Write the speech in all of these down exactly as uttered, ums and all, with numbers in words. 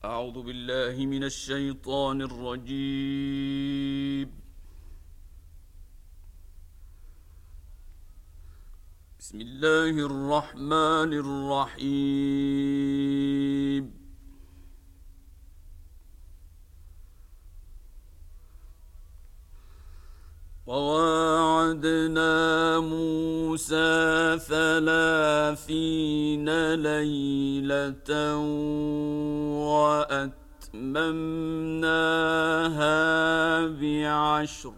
أعوذ بالله من الشيطان الرجيم. بسم الله الرحمن الرحيم. وواعدنا موسى ثلاثين ليلة وأتممناها بعشر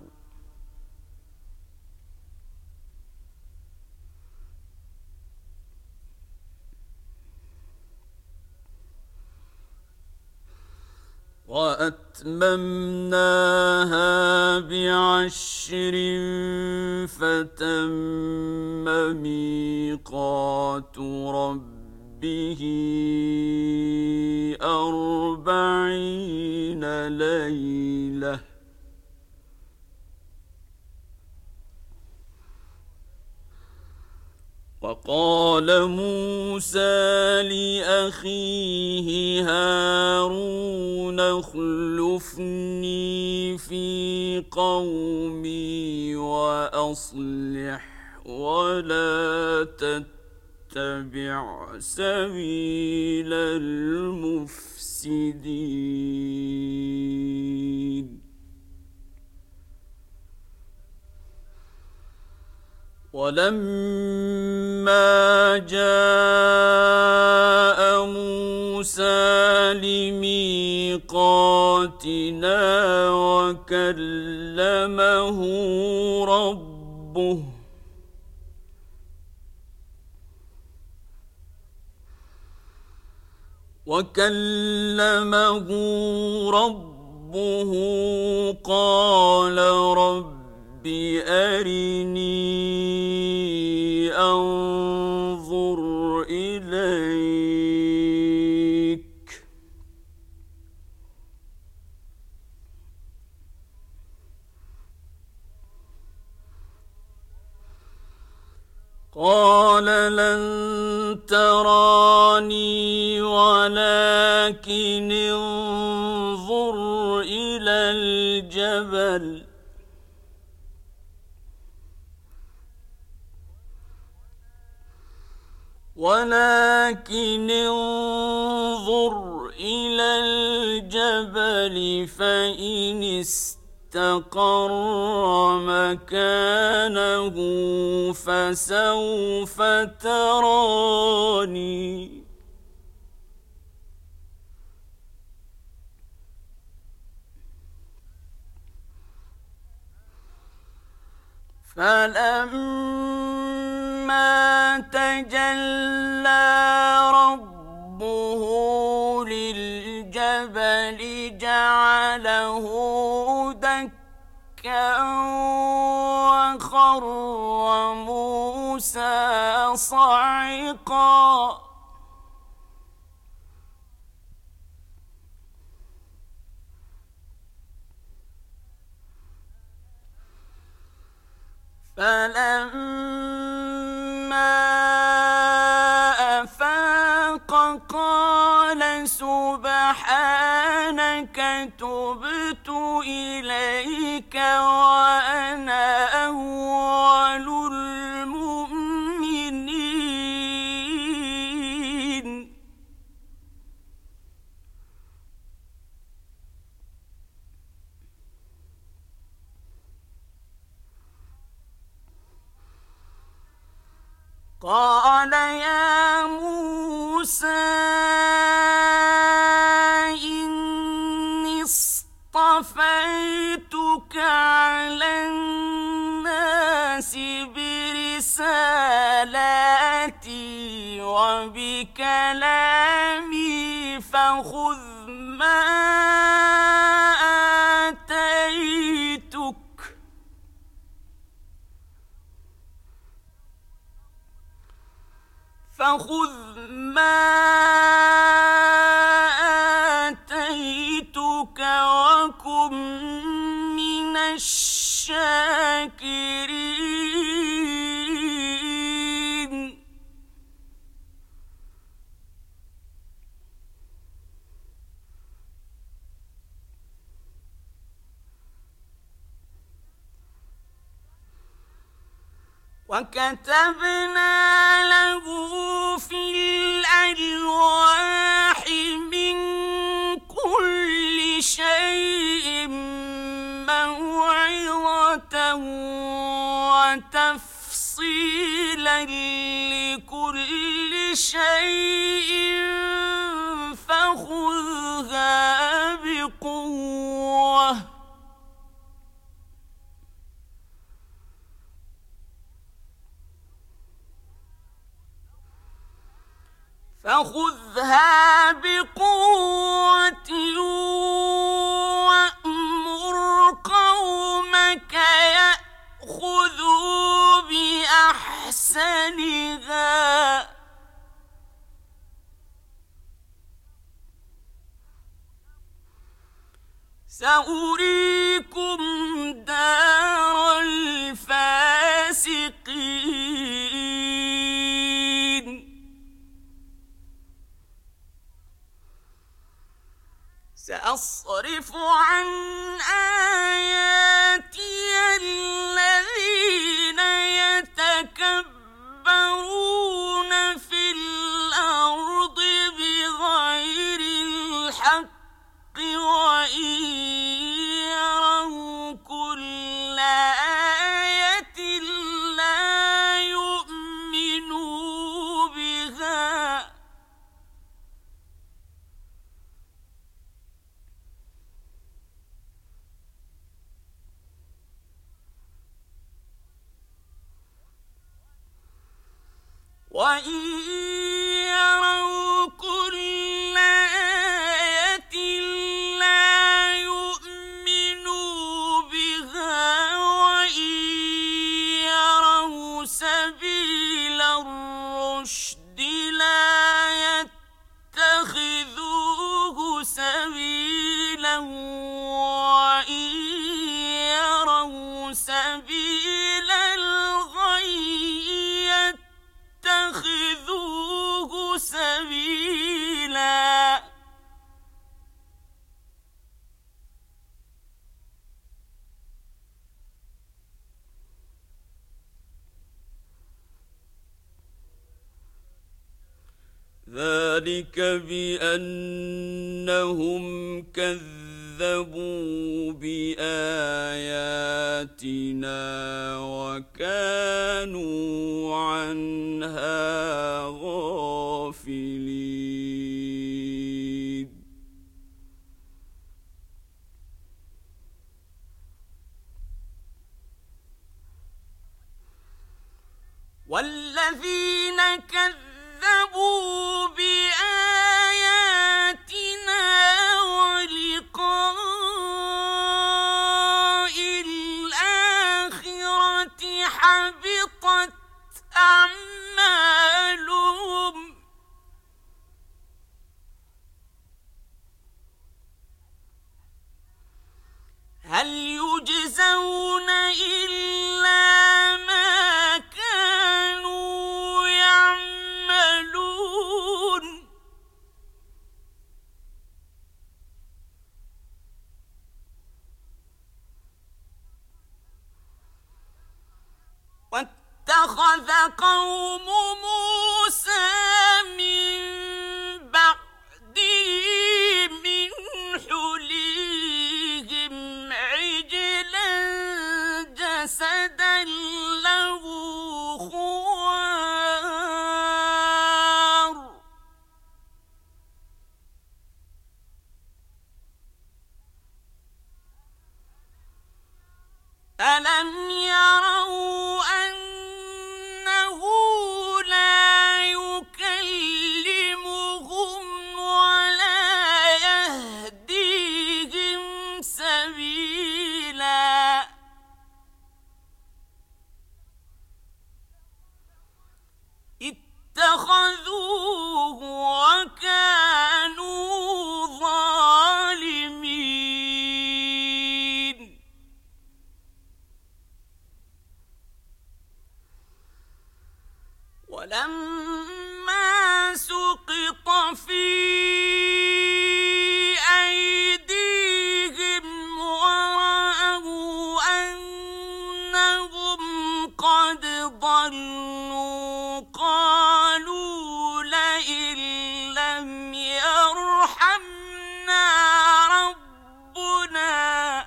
وأتممناها بعشر فتم ميقات ربه أربعين ليلة وقال موسى لأخيه هارون اخلفني في قومي وأصلح ولا تتبع سبيل المفسدين. ولما جاء موسى لميقاتنا وكلمه ربه وكلمه ربه قال رب أرني أنظر إليك قال لن تراني ولكن انظر إلى الجبل ولكن انظر إلى الجبل فإن استقر مكانه فسوف تراني فلما تجلى ربه للجبل جعله دكا وخر موسى صعقا فلما أفاق قال سبحانك تبت إليك وأنا أول المؤمنين. قال يا موسى إني اصطفيتك على الناس برسالاتي وبكلامي فخذ ما آتيتك فخذ ما آتيتك وكن من الشاكرين. وكتبنا له في الألواح من كل شيء موعظة وتفصيلا لكل شيء فخذها بقوة فخذها بقوة وأمر قومك يأخذوا بأحسنها سأريكم دار الفاسقين سأصرف عن آياتي الذين يتكبرون في الأرض بغير الحق وإن يروا كل آية لا يؤمنوا بها وإن يروا كل آية لا يؤمنوا بها وإن يروا سبيل الرشد لا يتخذوه سبيلا وإن يروا سبيل الغي اتخذوه سبيلا ذلك بأنهم كذبوا بآياتنا وكانوا عنها غافلين والذين كذبوا بآياتنا ولقاء الآخرة حبطت أعمالهم هل يجزون إلا ما كانوا يعملون واتخذ قوم موسى من بعده من حليهم عجلا جسدا له خوار ألم يروا أنه لا يكلمهم ربنا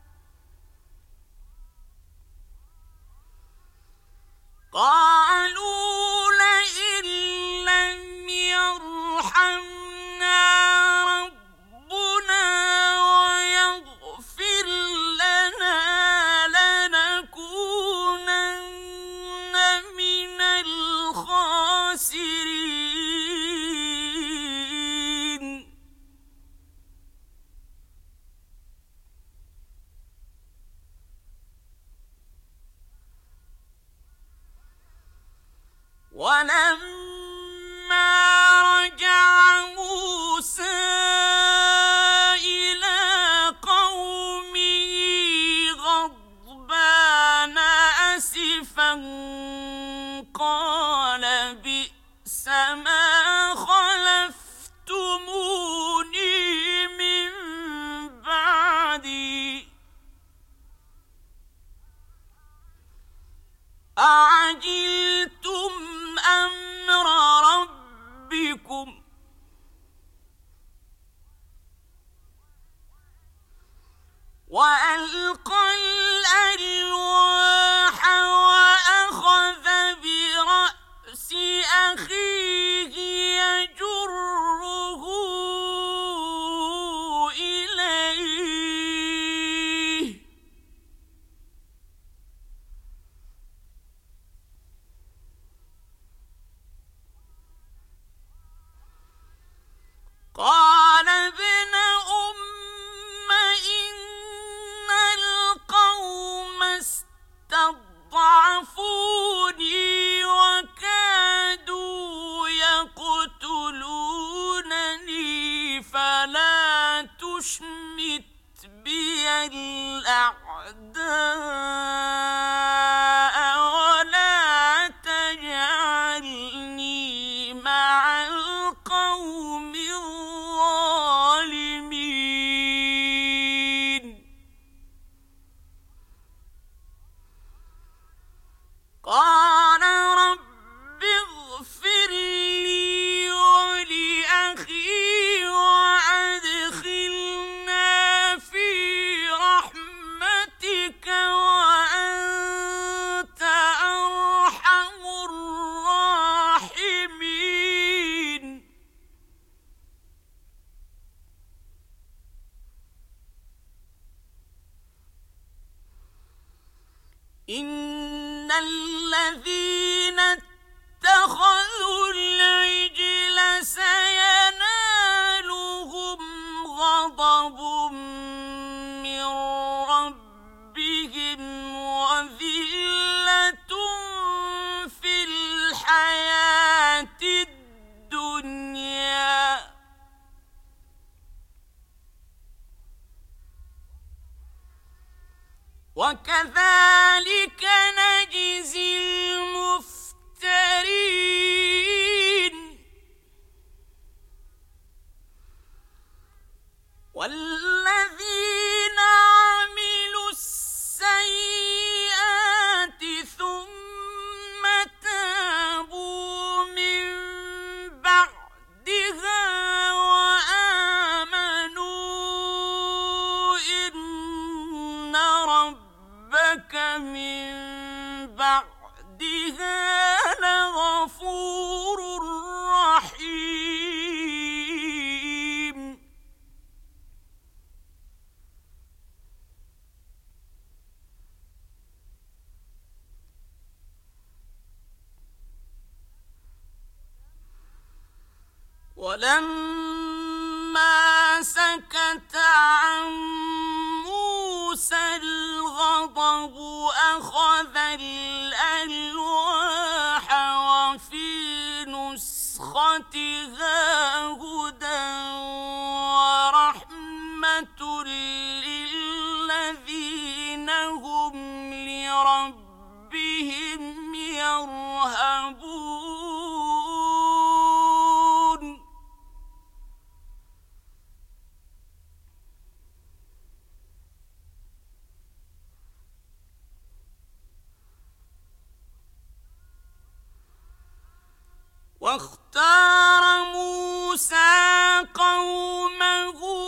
قالوا لئن لم يرحمنا ربنا ويغفر لنا لنكونن من الخاسرين. ولما رجع موسى إلى قومه غضبان أسفا قال بئس ما خلفتموني من بعدي أعجلتم أمر ربكم وألقى الألواح وأخذ برأس أخيه يجره إليه قال ابن أم إن القوم استضعفوني وكادوا يقتلونني فلا تشمت بي الأعداء ولا تجعلني مع القوم الظالمين. قال رب اغفر لي ولأخي وأدخلنا في رحمتك وأنت أرحم الراحمين. إن الذين اتخذوا العجل سينالهم غضب من ربهم وذلة في الحياة الدنيا وكذلك نجزي المفترين. والذين عملوا السيئات ثم تابوا من بعدها وآمنوا إن ربك من بعدها لغفور رحيم. ولما سكت عن موسى الغضب أخذ الألواح وفي نسختها هدى ورحمة للذين هم لربهم يرهبون. واختار موسى قومه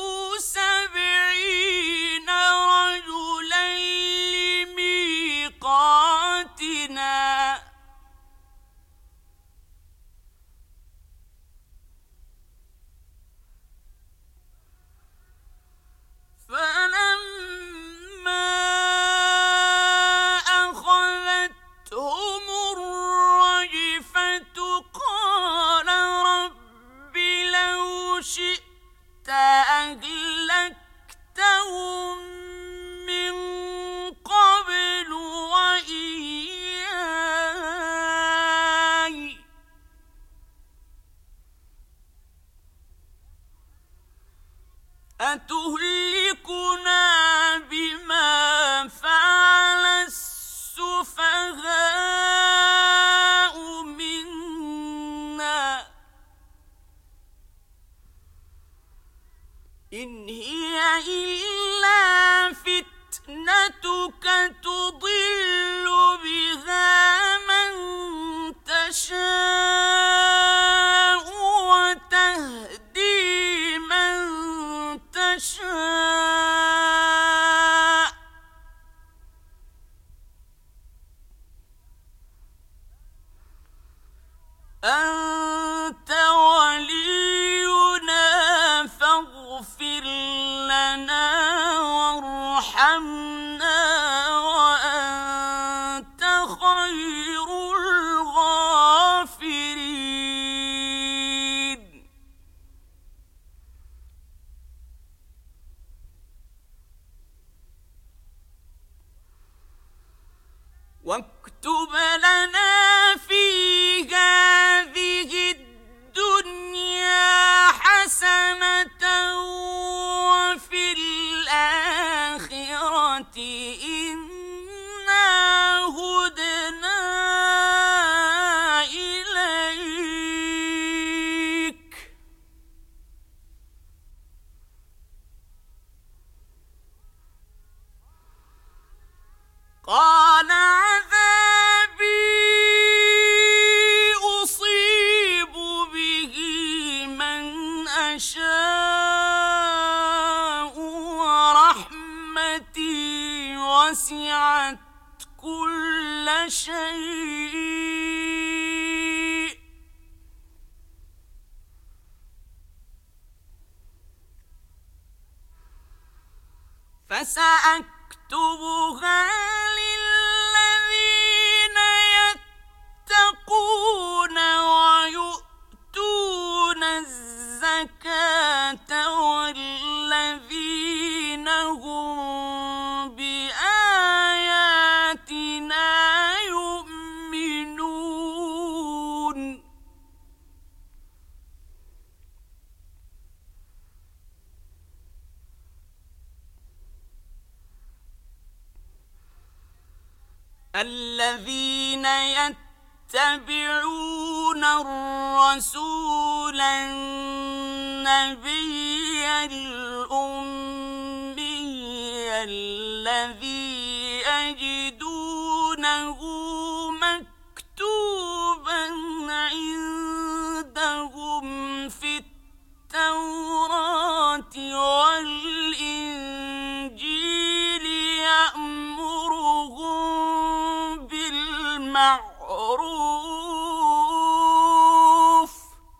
شئت أهلكتهم من قبل وإياي أتهلكنا بما فعل السفهاء منا إن هي إلا فتنتك تضل بها من تشاء وتهدي من تشاء أنت ولينا فاغفر لنا وارحمنا وأنت خير الغافرين واكتب لنا في هذه الدنيا حسنة وفي الآخرة إنا هدنا إليك قال عذابي أصيب به من أشاء ورحمتي وسعت كل شيء فسأكتبها للذين يتقون ويؤتون الزكاة والذين هم بآياتنا يؤمنون الذين يتبعون الرسول النبي الأمي الذي يجدونه مكتوبا عندهم في التوراة والإنجيل يأمرهم بالمعروف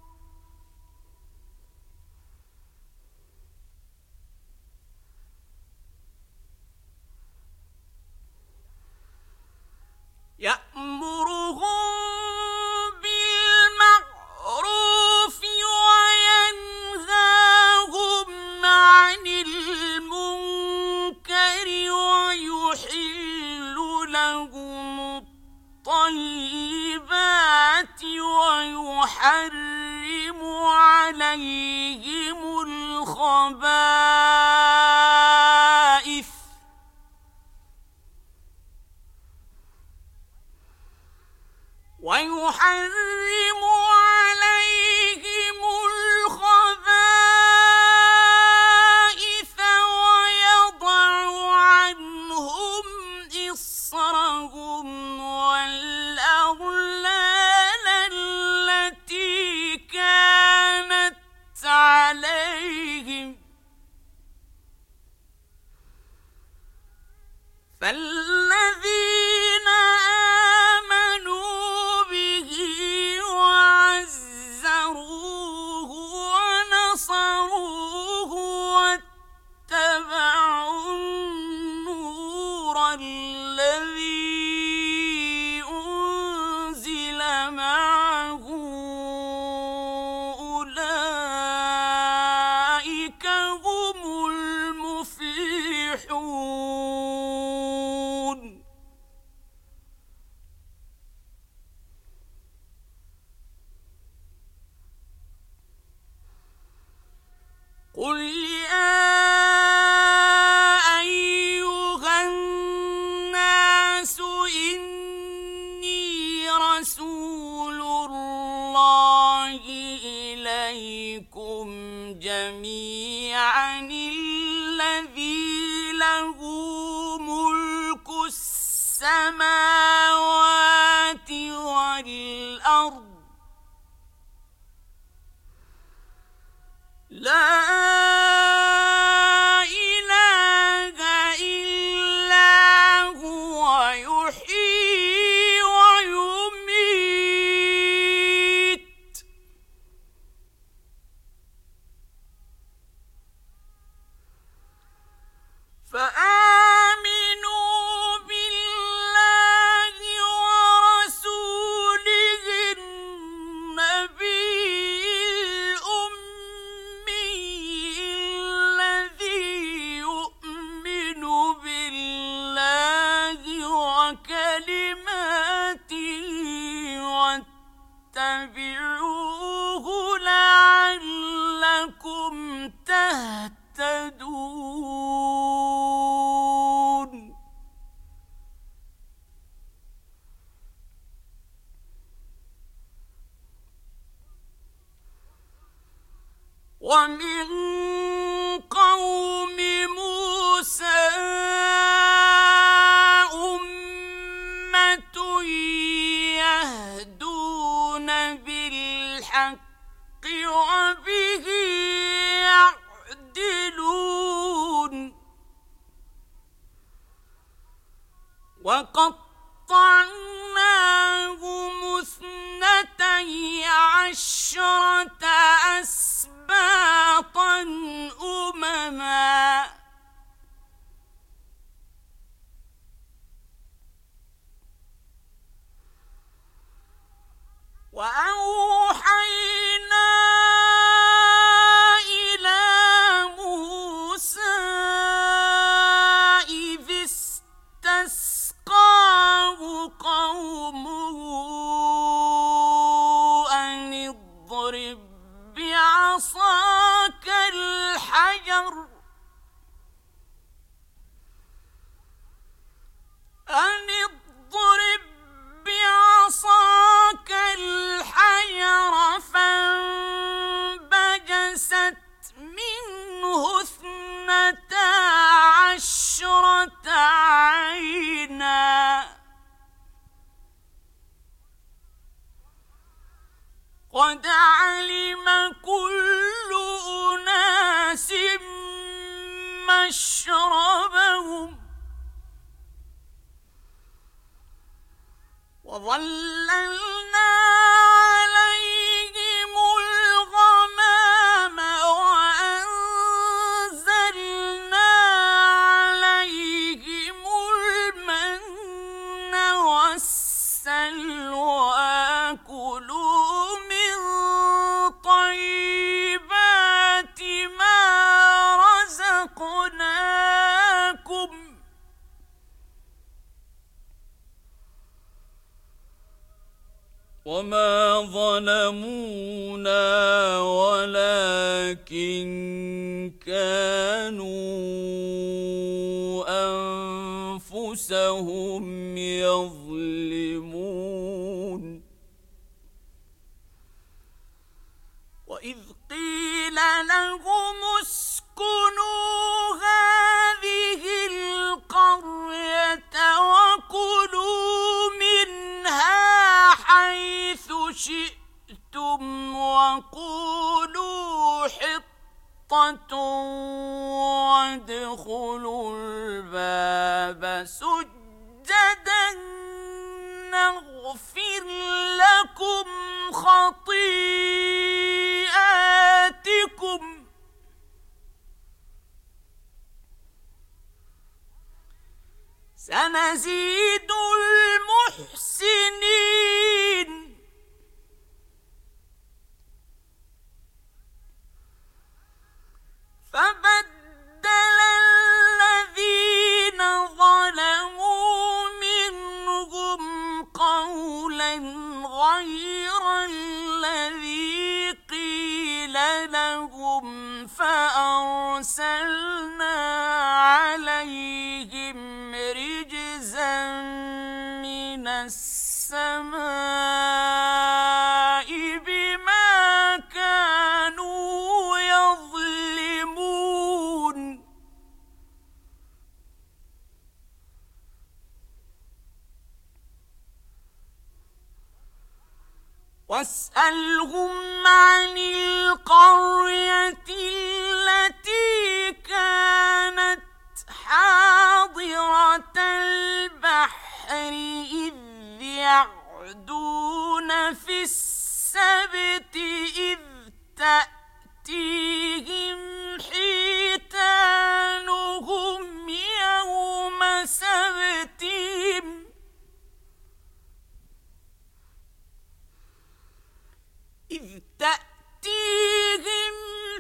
يأمرهم بالمعروف وينهاهم عن المنكر ويحل لهم الطيبات ويحرم عليهم الخبائث ويحرم عليهم الخبائث ويضع عنهم إصرهم والأغلال التي كانت عليهم قل يا أيها الناس إني رسول الله إليكم جميعا الذي له ملك السماوات والأرض لا إله إلا هو يحيي ويميت فآمنوا بالله ورسوله النبي الأمي الذي يؤمن بالله وكلماته واتبعوه لعلكم تهتدون. ومن قوم موسى أمة يهدون بالحق وبه يعدلون وقطعناهم اثنتي عشرة أسباطا أمما وأوحينا إلى موسى إذ استسقاه قومه أن اضرب بعصاك الحجر أن اضرب بعصاك الحجر فانبجست منه اثنتا عشرة عينا قد علم كل أناس مشربهم وظللنا عليهم الغمام وأنزلنا عليهم المن والسلوى كلوا من طيبات ما رزقناكم وما ظلمونا ولكن كانوا أنفسهم يظلمون. وإذ قيل لهم اسكنوا هذه القرية وكلوا منها حيث شئتم وقولوا حطة وادخلوا الباب سجدا نغفر لكم خطيئاتكم سنزيد المحسنين. فبدل الذين ظلموا منهم قولا غير الذي قيل لهم فأرسلنا عليهم رجزا من السماء بما كانوا يظلمون واسألهم عن القرية التي كانت حاضرة البحر إذ يعدون في السبت إذ تأتيهم حيتانهم يوم سبتهم إذ تأتيهم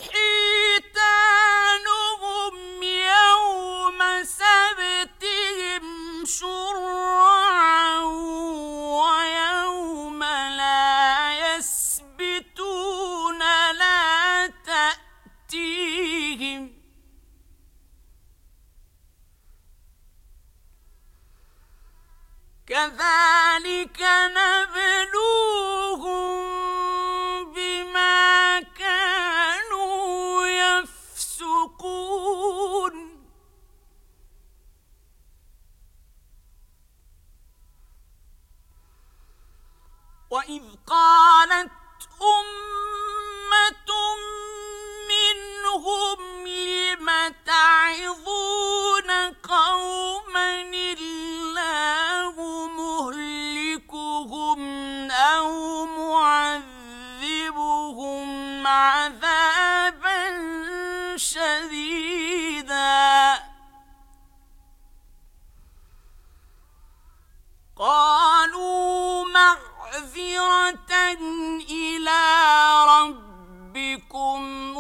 حيتانهم يوم سبتهم شرعا ويوم لا يسبتون لا تأتيهم كذلك نبلوهم بما كانوا يفسقون وإذ قالت أمة منهم لم تعظون قوما الله مهلكهم أو معذبهم عذابا شديدا قالوا معذرة إلى ربكم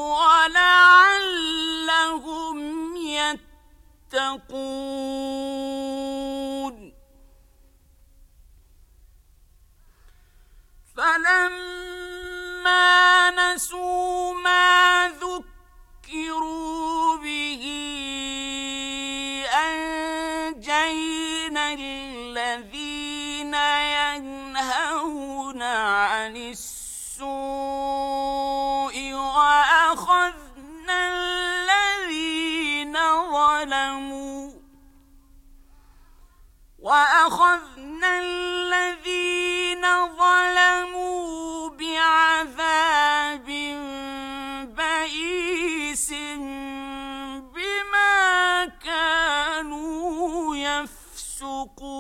ولعلهم يتقون فلما نسوا ما ذكروا به أنجينا الذين ينهون عن السوء وأخذنا الذين ظلموا وأخذنا الذين ظلموا بعذاب بئيس بما كانوا يفسقون